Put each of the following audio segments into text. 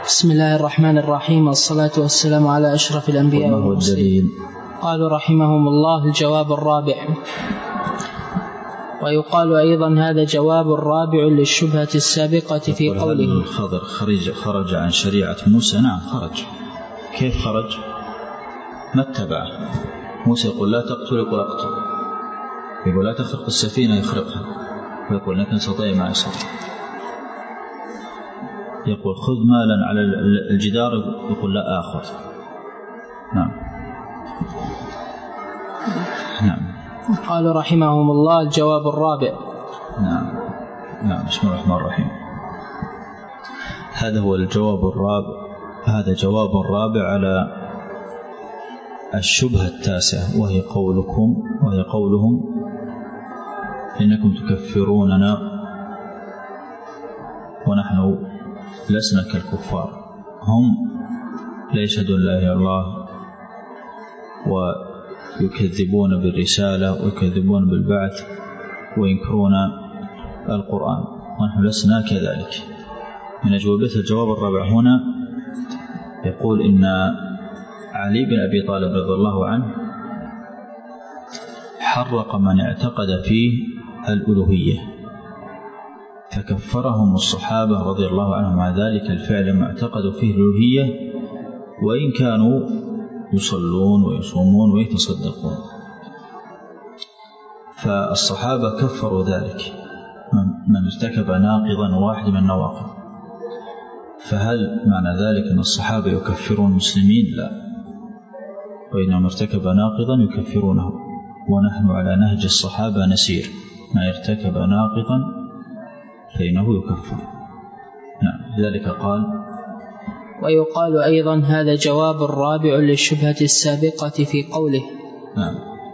بسم الله الرحمن الرحيم، والصلاة والسلام على أشرف الأنبياء والمرسلين. قالوا رحمهم الله: الجواب الرابع. ويقال أيضا هذا جواب رابع للشبهة السابقة في قوله: الخضر خرج عن شريعة موسى. نعم خرج. كيف خرج؟ ما اتبعه. موسى يقول لا تقتل، يقول اقتل. يقول لا تخرق السفينة، يخرقها، ويقول لكن استطيع ما يستطيع. يقول خذ مالا على الجدار، يقول لا آخذ. نعم. قالوا رحمهم الله: الجواب الرابع. نعم. بسم الله الرحمن الرحيم. هذا هو الجواب الرابع. هذا جواب رابع على الشبهة التاسعة، وهي قولهم: إنكم تكفروننا ونحن لسنا كالكفار. هم لا يشهدون لا إله إلا الله، ويكذبون بالرسالة ويكذبون بالبعث وينكرون القرآن، ونحن لسنا كذلك. من أجوبة الجواب الرابع هنا يقول إن علي بن أبي طالب رضي الله عنه حرق من اعتقد فيه الألوهية، فكفرهم الصحابة رضي الله عنهم على ذلك الفعل ما اعتقدوا فيه الألوهية، وإن كانوا يصلون ويصومون ويتصدقون. فالصحابة كفروا ذلك من ارتكب ناقضا واحد من النواقض. فهل معنى ذلك أن الصحابة يكفرون المسلمين؟ لا، وإنما ارتكب ناقضا يكفرونه، ونحن على نهج الصحابة نسير. من ارتكب ناقضا فإنه يكفر. نعم. لذلك قال: ويقال أيضا هذا جواب رابع للشبهة السابقة في قوله: نعم.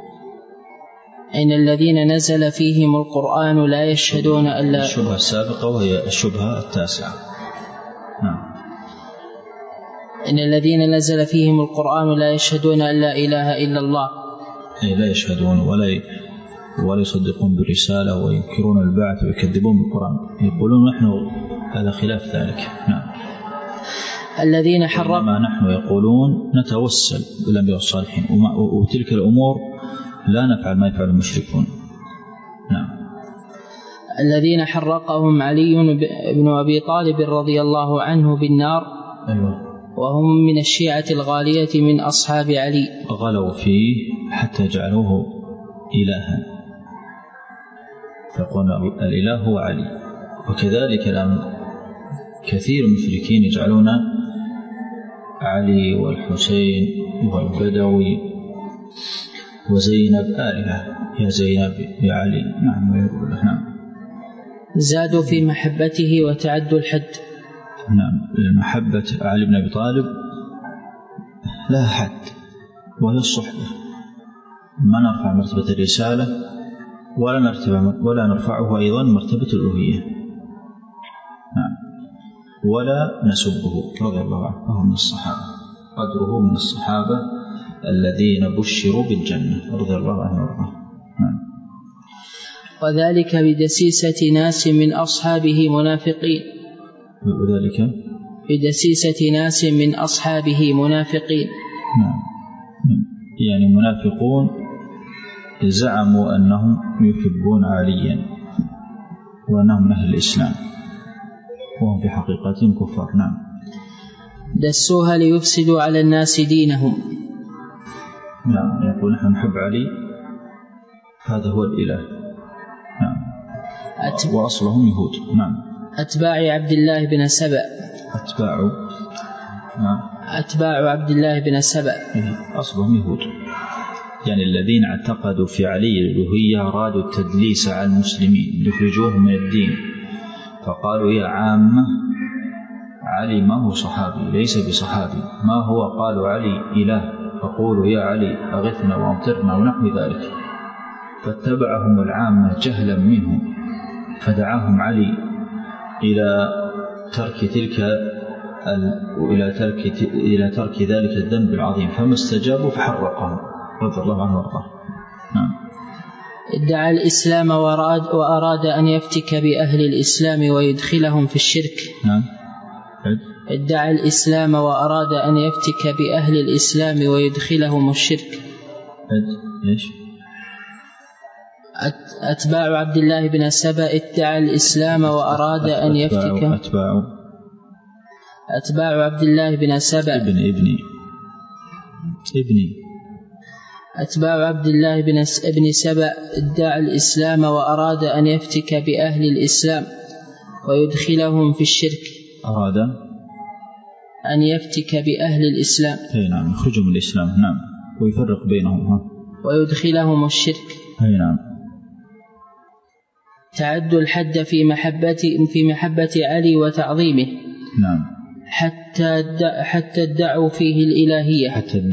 إن الذين نزل فيهم القرآن لا يشهدون أن لا. الشبهة السابقة وهي الشبهة التاسعة. نعم. إن الذين نزل فيهم القرآن لا يشهدون أن لا إله إلا الله. أي لا يشهدون ولا يصدقون بالرسالة، وينكرون البعث ويكذبون بالقرآن. يقولون نحن هذا خلاف ذلك. نعم. الذين حرقوا، ما نحن يقولون نتوسل بالأنبياء والصالحين، وتلك الأمور لا نفعل ما يفعل المشركون. نعم. الذين حرقهم علي بن أبي طالب رضي الله عنه بالنار. أيوة. وهم من الشيعة الغالية من أصحاب علي، غلوا فيه حتى جعلوه إلها، فيقول الإله هو علي. وكذلك الآن كثير من المشركين يجعلون علي والحسين والبدوي وزينب آلهة، يا زينب يا علي. نعم. نعم. زادوا في محبته وتعدوا الحد. نعم. محبة علي بن أبي طالب لا حد، وهي الصحبة. ما نرفع مرتبة الرسالة ولا نرفعه أيضا مرتبة الألوهية. نعم. ولا نسبه رضي الله عنه، فهو من الصحابة، قدره من الصحابة الذين بشروا بالجنة رضي الله عنه وارضاه. نعم. وذلك بدسيسة ناس من أصحابه منافقين. وذلك بدسيسة ناس من أصحابه منافقين. نعم. يعني منافقون زعموا أنهم يحبون عليا وأنهم من أهل الإسلام، وهم في حقيقتهم كفار. نعم. دسوها ليفسدوا على الناس دينهم. نعم. يقول نحن نحب علي، هذا هو الإله. نعم. وأصلهم يهود. نعم. أتباع عبد الله بن سبأ. أتباع عبد الله بن سبأ أصلهم يهود. يعني الذين اعتقدوا في علي الألوهية أرادوا التدليس على المسلمين ليخرجوهم من الدين، فقالوا يا عامة علي ما هو صحابي، ليس بصحابي. ما هو؟ قالوا علي إله، فقولوا يا علي أغثنا وأمطرنا ونحو ذلك. فاتبعهم العامة جهلا منهم، فدعاهم علي إلى ترك ذلك الذنب العظيم، فما استجابوا فحرقهم رضي الله عنه وارضاه. نعم. ادعى الإسلام وأراد أن يفتك بأهل الإسلام ويدخلهم في الشرك. نعم. ادعى الإسلام وأراد أن يفتك بأهل الإسلام ويدخلهم الشرك. إيش؟ أتباع عبد الله بن سبأ ادعى الإسلام وأراد أن يفتك. أتباع عبد الله بن سبأ ابني أتباع عبد الله بن سبأ ادعى الإسلام وأراد أن يفتك بأهل الإسلام ويدخلهم في الشرك. أراد أن يفتك بأهل الإسلام. نعم، يخرجهم من الإسلام. نعم، ويفرق بينهم. ويدخلهم الشرك. نعم. تعدوا الحد في محبة علي وتعظيمه. نعم. حتى ادعوا فيه الإلهية.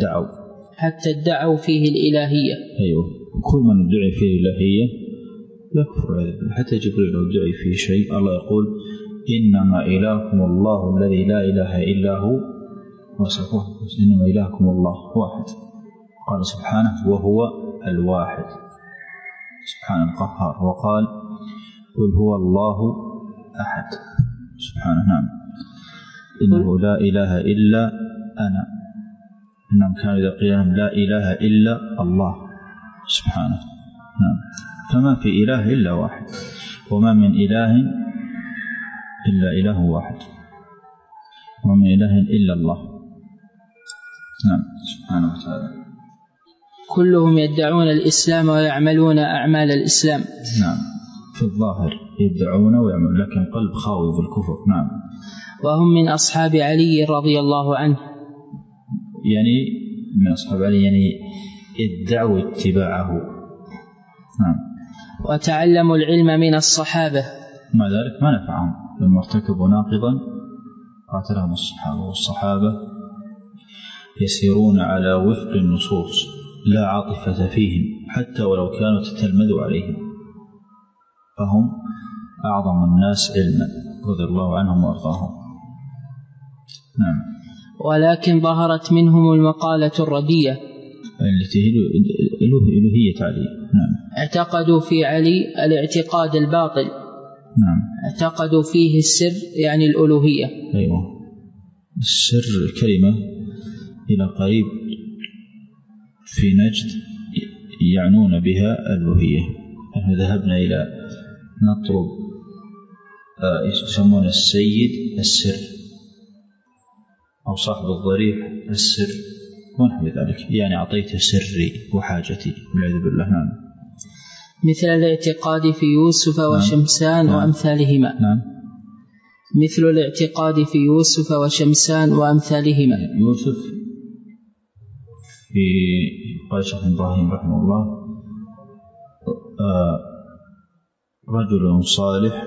حتى ادعوا فيه الإلهية. أيوه، كل من ادعي فيه الإلهية يكفر. حتى جبريل لو ادعي فيه شيء الله يقول إنما إلهكم الله الذي لا إله إلا هو وصفه. إنما إلهكم الله واحد. قال سبحانه وهو الواحد سبحانه القهار. وقال قل هو الله أحد سبحانه. نعم. إنه لا إله إلا أنا. إنهم كانوا إذا قيل لهم لا إله إلا الله سبحانه. نعم. فما في إله إلا واحد، وما من إله إلا إله واحد، وما من إله إلا الله. نعم سبحانه وتعالى. كلهم يدعون الإسلام ويعملون أعمال الإسلام. نعم، في الظاهر يدعون ويعملون، لكن قلب خاوي بالكفر. نعم. وهم من أصحاب علي رضي الله عنه. يعني من أصحاب علي يعني ادعوا اتباعه. نعم. وتعلموا العلم من الصحابة. مع ذلك ما نفعهم لما ارتكبوا ناقضا قاتلهم الصحابة. والصحابة يسيرون على وفق النصوص لا عاطفة فيهم حتى ولو كانوا تتلمذ عليهم، فهم أعظم الناس علما رضي الله عنهم وأرضاهم. نعم. ولكن ظهرت منهم المقالة الردية التي هي إلوهية علي. نعم. اعتقدوا في علي الاعتقاد الباطل. نعم. اعتقدوا فيه السر يعني الألوهية. أيوة، السر كلمة إلى قريب في نجد يعنون بها الألوهية. نحن ذهبنا إلى نطلب يسمون السيد السر أو صاحب الضريح السر ونحو ذلك، يعني أعطيت سري وحاجتي والعياذ بالله. نعم. مثل الاعتقاد في يوسف وشمسان. نعم. وأمثالهما. نعم. مثل الاعتقاد في يوسف وشمسان وأمثالهما. يوسف في قال شيخ إبراهيم رحمه الله رجل صالح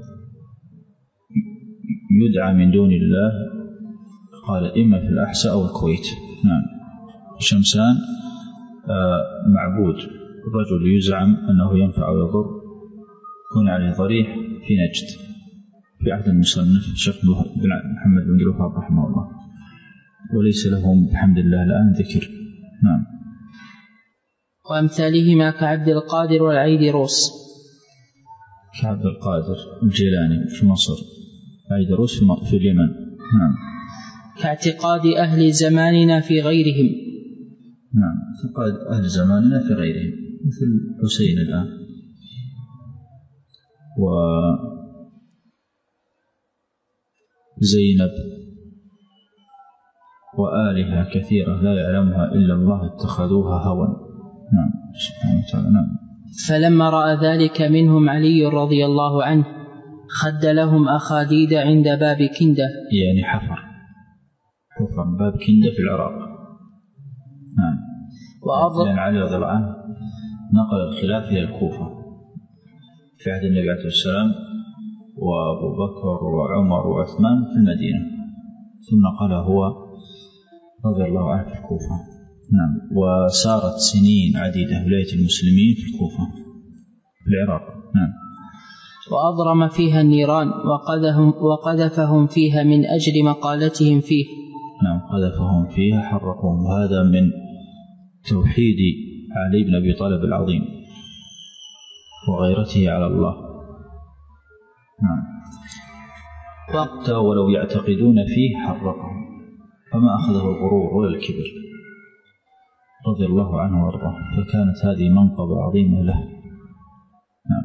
يدعى من دون الله، قال إما في الأحساء أو الكويت. نعم. شمسان معبود، رجل يزعم أنه ينفع ويضر، يكون عليه ضريح في نجد في عهد المصنف الشيخ محمد بن الوهاب رحمه الله، وليس لهم بحمد الله الآن ذكر. نعم. وأمثالهما كعبد القادر والعيدروس. كعبد القادر الجيلاني في مصر، عيدروس في اليمن. نعم. كاعتقاد أهل زماننا في غيرهم. نعم، اعتقاد أهل زماننا في غيرهم مثل حسين الآن وزينب وآلهة كثيرة لا يعلمها إلا الله اتخذوها هوى. نعم سبحانه وتعالى. نعم. فلما رأى ذلك منهم علي رضي الله عنه خد لهم أخاديد عند باب كندة، يعني حفر باب كندة في العراق. نعم. لأن علي رضي الله عنه نقل الخلافة إلى الكوفة في عهد النبي عليه السلام، وأبو بكر وعمر وعثمان في المدينة، ثم نقل هو رضي الله عنه في الكوفة. نعم. وسارت سنين عديدة ولاية المسلمين في الكوفة في العراق. نعم. وأضرم فيها النيران وقذفهم فيها من أجل مقالتهم فيه. نعم، قذفهم فيها حرقهم. وهذا من توحيد علي بن أبي طالب العظيم وغيرته على الله. نعم. حتى ولو يعتقدون فيه حرقهم، فما أخذه الغرور ولا الكبر رضي الله عنه وارضاه، فكانت هذه منقبة عظيمة له. نعم.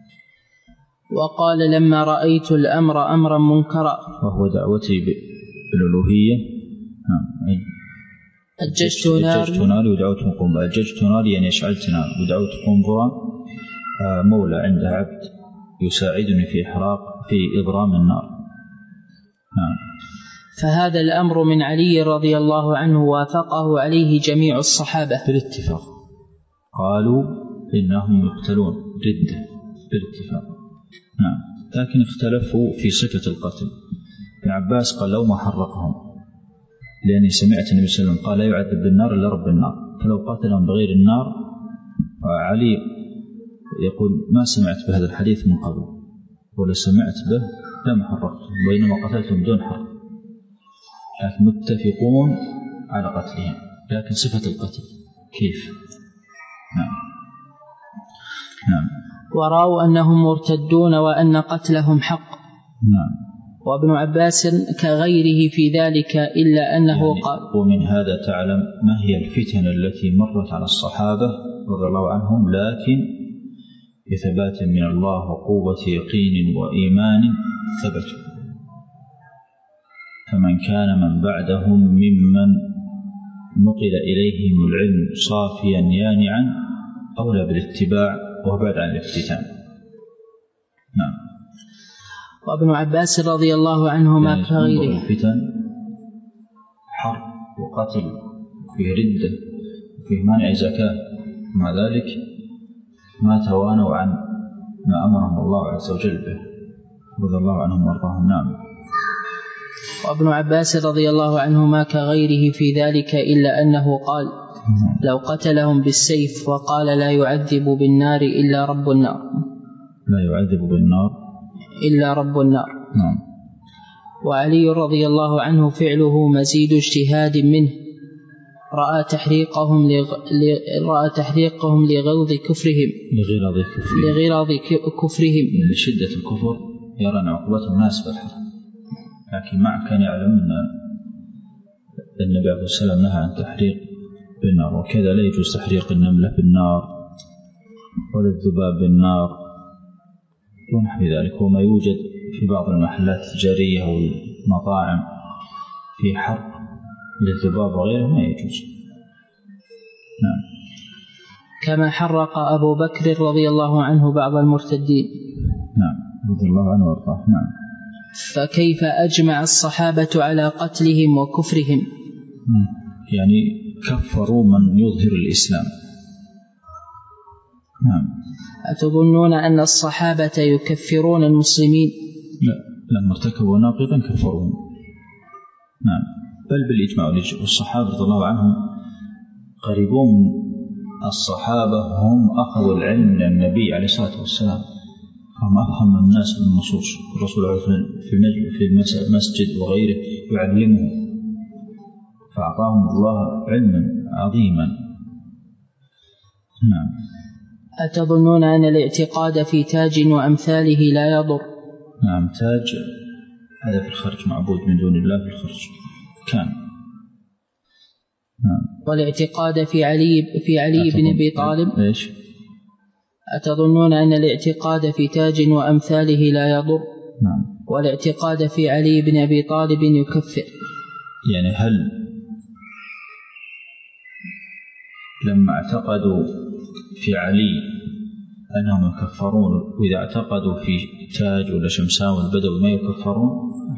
وقال لما رأيت الأمر أمرا منكرا، وهو دعوتي بالألوهية. نعم. أججت ناري ودعوت قنبرا. أججت ناري يعني أشعلت نار، ودعوت قنبرا مولى عند عبد يساعدني في إضرام النار. نعم. فهذا الأمر من علي رضي الله عنه وافقه عليه جميع الصحابة بالاتفاق، قالوا إنهم يقتلون ردة بالاتفاق. نعم. لكن اختلفوا في صفة القتل. ابن عباس قال لو ما حرقهم، لأني سمعت النبي صلى الله عليه وسلم قال لا يعذب بالنار إلا رب النار، فلو قتلهم بغير النار. علي يقول ما سمعت بهذا الحديث من قبل، ولا سمعت به لم حرقتهم، بينما قتلتهم دون حرق، لكن متفقون على قتلهم، لكن صفة القتل كيف؟ نعم. نعم. ورأوا أنهم مرتدون وأن قتلهم حق. نعم. وابن عباس كغيره في ذلك، إلا أنه يعني قال. ومن هذا تعلم ما هي الفتن التي مرت على الصحابة رضي الله عنهم، لكن بثبات من الله وقوة يقين وإيمان ثبتوا. فمن كان من بعدهم ممن نقل إليهم العلم صافيا يانعا أولى بالاتباع وبعد عن الافتتان. نعم. وابن عباس رضي الله عنهما يعني كغيره. الفتن حرب وقتل، فيه ردة، فيه مانع زكاة، مع ذلك ما توانوا عن ما أمرهم الله عز وجل به رضي الله عنهم وارضاهم. نعم. وابن عباس رضي الله عنهما كغيره في ذلك، إلا أنه قال لو قتلهم بالسيف وقال لا يعذب بالنار إلا رب النار، لا يعذب بالنار إلا رب النار. نعم. وعلي رضي الله عنه فعله مزيد اجتهاد منه، رأى تحريقهم لغلظ كفرهم، لشدة الكفر، يرى أن عقوبتهم ناسبة الحرب، لكن مع كان يعلم أن النبي عليه الصلاة والسلام نهى عن تحريق بالنار، وكذا لا يجوز تحريق النملة بالنار ولا الذباب بالنار ونحو ذلك. وما يوجد في بعض المحلات التجارية والمطاعم في حرق للذباب وغيره ما يجوز. نعم. كما حرق أبو بكر رضي الله عنه بعض المرتدين. نعم رضي الله عنه وارضاه. نعم. فكيف أجمع الصحابة على قتلهم وكفرهم؟ يعني كفروا من يظهر الإسلام. نعم. أتظنون أن الصحابة يكفرون المسلمين؟ لا، لما ارتكبوا ناقضا كفرهم. نعم. بل بالإجماع، والصحابة رضي الله عنهم قريبون الصحابة هم أخذوا العلم من النبي عليه الصلاة والسلام، فهم أفهم الناس بالنصوص. الرسول في المسجد وغيره يعلمهم، فأعطاهم الله علما عظيما. نعم. أتظنون أن الاعتقاد في تاج وأمثاله لا يضر؟ نعم. تاج هذا في الخرج، معبود من دون الله في الخرج كان. نعم. والاعتقاد في علي بن أبي طالب. إيش؟ أتظنون أن الاعتقاد في تاج وأمثاله لا يضر؟ نعم. والاعتقاد في علي بن أبي طالب يكفر؟ يعني هل لما اعتقدوا في علي أنهم يكفرون، وإذا اعتقدوا في تاج ولا شمسان والبدوي ما يكفرون؟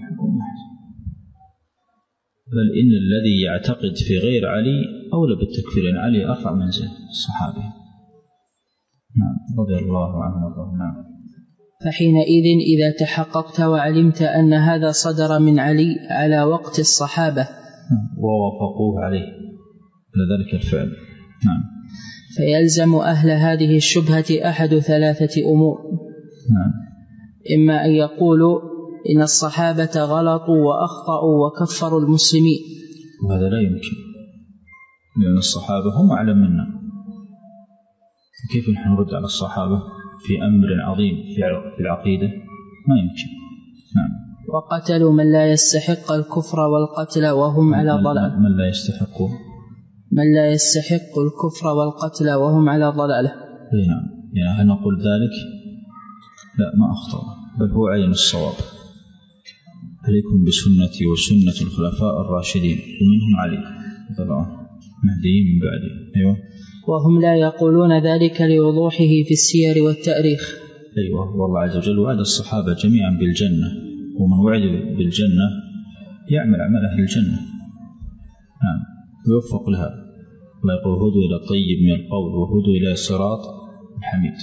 بل إن الذي يعتقد في غير علي أولى بالتكفير، لأن علي أرفع منزل الصحابة. نعم رضي الله عنه وارضاه. نعم. فحينئذ إذا تحققت وعلمت أن هذا صدر من علي على وقت الصحابة ووافقوه عليه لذلك الفعل، نعم، فيلزم أهل هذه الشبهة أحد ثلاثة أمور. نعم. إما أن يقولوا إن الصحابة غلطوا وأخطأوا وكفروا المسلمين، وهذا لا يمكن، لأن الصحابة هم أعلم منا، كيف نحن نرد على الصحابة في أمر عظيم في العقيدة؟ ما يمكن. نعم. وقتلوا من لا يستحق الكفر والقتل وهم على ضلالة. من لا يستحق الكفر والقتل وهم على ضلالة. يعني هل نقول ذلك؟ لا، ما أخطأ، بل هو عين الصواب. عليكم بسنتي وسنة الخلفاء الراشدين ومنهم علي رضي الله عنه مهديين من بعده. أيوة. وهم لا يقولون ذلك لوضوحه في السير والتاريخ. أيوة. والله عز وجل وعد الصحابة جميعا بالجنة، ومن وعد بالجنة يعمل عمل أهل الجنة ويوفق لها. الله يقول هدوا إلى طيب من القول وهدوا إلى صراط الحميد.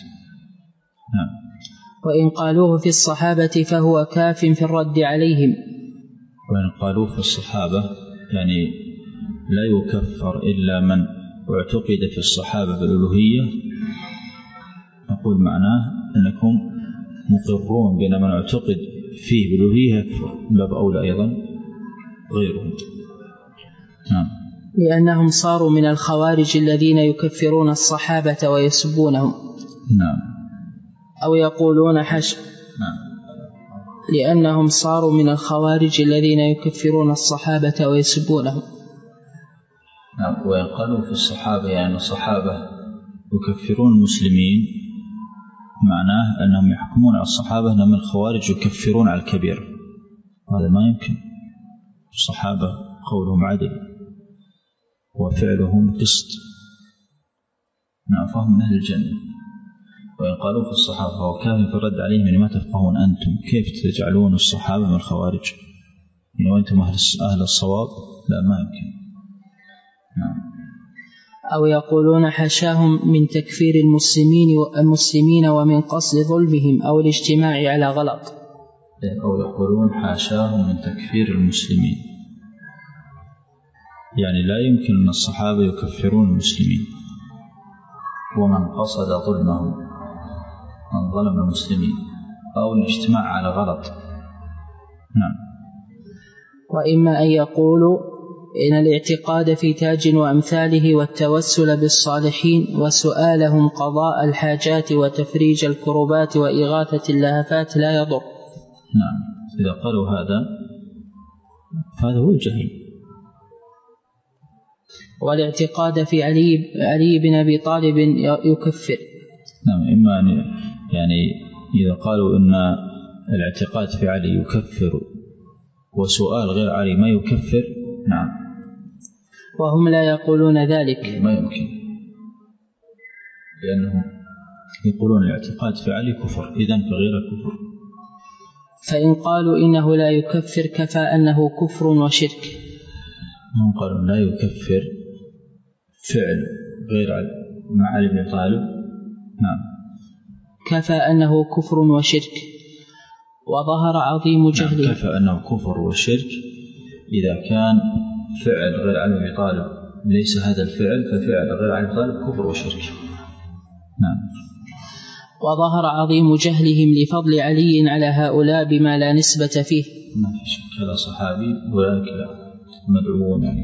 وإن قالوه في الصحابة فهو كاف في الرد عليهم. وإن قالوه في الصحابة يعني لا يكفر إلا من اعتقد في الصحابة بالألوهية. نقول معناه أنكم مقرون بأن من اعتقد فيه بالألوهية يكفر، باب أولى أيضا غيرهم. لأنهم صاروا من الخوارج الذين يكفرون الصحابة ويسبونهم. أو يقولون لأنهم صاروا من الخوارج الذين يكفرون الصحابة ويسبونهم. وإن قالوا في الصحابة يعني الصحابة يكفرون المسلمين، معناه أنهم يحكمون على الصحابة أنهم الخوارج يكفرون على الكبير. هذا ما يمكن. الصحابة قولهم عدل وفعلهم قسط، فهم من أهل الجنة. وإن قالوا في الصحابة فهو كاف في الرد عليهم يعني ما تفقهون أنتم كيف تجعلون الصحابة من الخوارج يعني وأنتم أهل الصواب؟ لا، ما يمكن. أو يقولون حشاهم من تكفير المسلمين ومن قصد ظلمهم أو الاجتماع على غلط. أو يقولون حاشاهم من تكفير المسلمين، يعني لا يمكن أن الصحابة يكفرون المسلمين ومن قصد ظلمهم، من ظلم المسلمين أو الاجتماع على غلط. وإما أن يقولوا إن الاعتقاد في تاج وأمثاله والتوسل بالصالحين وسؤالهم قضاء الحاجات وتفريج الكربات وإغاثة اللهفات لا يضر. إذا قالوا فهذا هو الجهل. والاعتقاد في علي بن أبي طالب يكفر. إما يعني إذا قالوا إن الاعتقاد في علي يكفر وسؤال غير علي ما يكفر، وهم لا يقولون ذلك، ما يمكن، لأنهم يقولون الاعتقاد في علي كفر، إذن فغير كفر. فإن قالوا إنه لا يكفر كفى أنه كفر وشرك. هم قالوا لا يكفر فعل غير مع علي بن طالب، كفى أنه كفر وشرك وظهر عظيم جهله. كفى أنه كفر وشرك إذا كان فعل غير علي بن طالب ليس هذا الفعل، ففعل غير علي بن طالب كفر وشرك. وظهر عظيم جهلهم لفضل علي على هؤلاء بما لا نسبة فيه. ما في شك، هذا صحابي وذلك مدعوون يعني.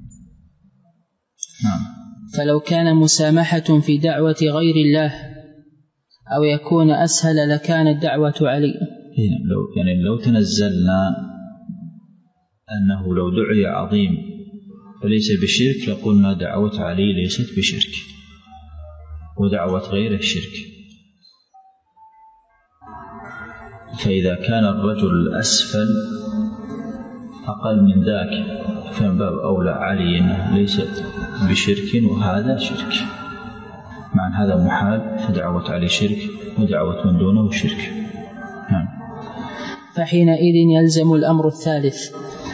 فلو كان مسامحة في دعوة غير الله أو يكون أسهل لكانت دعوة علي. لو تنزلنا أنه لو دعي عظيم فليس بشرك لقلنا دعوة علي ليست بشرك ودعوة غيره شرك. فإذا كان الرجل الأسفل أقل من ذاك فمن باب أولى علي أنه ليست بشرك وهذا شرك، مع أن هذا محال، فدعوة علي شرك ودعوة من دونه شرك. فحينئذ يلزم الأمر الثالث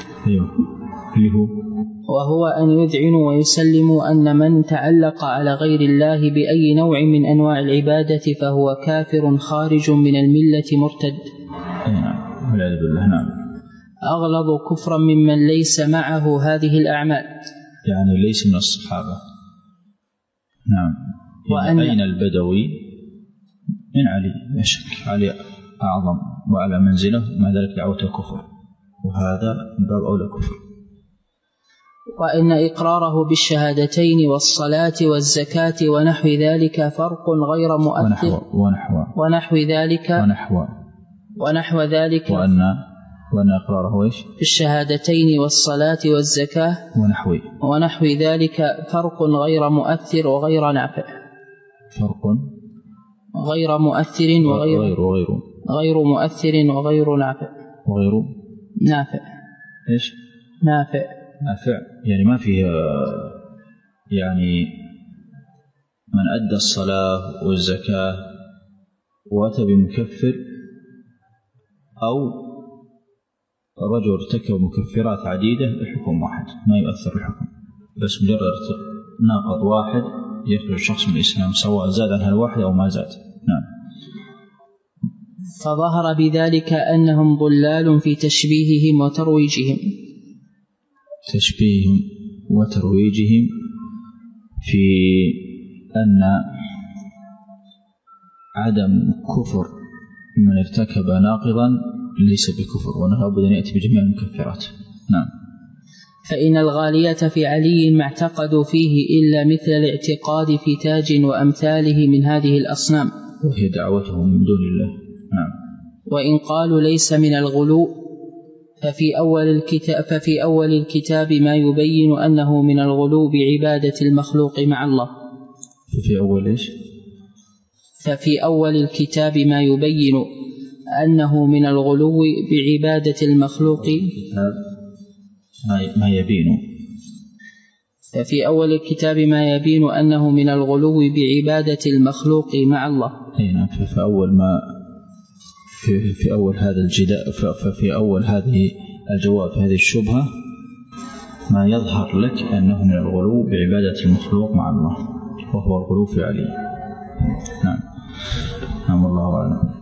وهو أن يذعنوا ويسلموا أن من تعلق على غير الله بأي نوع من أنواع العبادة فهو كافر خارج من الملة مرتد. والعياذ بالله. أغلظ كفرا ممن ليس معه هذه الأعمال، يعني ليس من الصحابة. أين البدوي من علي؟ لا شك علي أعظم وعلى منزله، مع ذلك دعوته كفر، وهذا من باب أولى كفر. وإن إقراره بالشهادتين والصلاة والزكاة ونحو ذلك فرق غير مؤثر ونحو ذلك وأن إقراره إيش؟ في الشهادتين والصلاة والزكاة ونحو ذلك فرق غير مؤثر وغير نافع. فرق غير مؤثر غير مؤثر وغير نافع. وغير نافع. إيش؟ نافع يعني ما فيه، يعني من أدى الصلاة والزكاة وأتى بمكفر أو رجل ارتكب مكفرات عديدة الحكم واحد، ما يؤثر الحكم، بس مجرد ناقض واحد يخرج الشخص من الإسلام سواء زاد عن هالواحد أو ما زاد. نعم. فظهر بذلك أنهم ضلال في تشبيههم وترويجهم في أن عدم كفر من ارتكب ناقضا ليس بكفر، وأنه لابد أن يأتي بجميع المكفرات. نعم. فإن الغالية في علي ما اعتقدوا فيه إلا مثل الاعتقاد في تاج وأمثاله من هذه الأصنام، وهي دعوتهم من دون الله. نعم. وإن قالوا ليس من الغلو ففي أول الكتاب ما يبين أنه من الغلو بعبادة المخلوق مع الله. ففي أول الكتاب ما يبين أنه من الغلو بعبادة المخلوق ففي أول الكتاب ما يبين أنه من الغلو بعبادة المخلوق مع الله. ففي أول هذه الجواب في هذه الشبهة ما يظهر لك أنه من الغلو بعبادة المخلوق مع الله، وهو الغلو في علي. نعم. والله أعلم.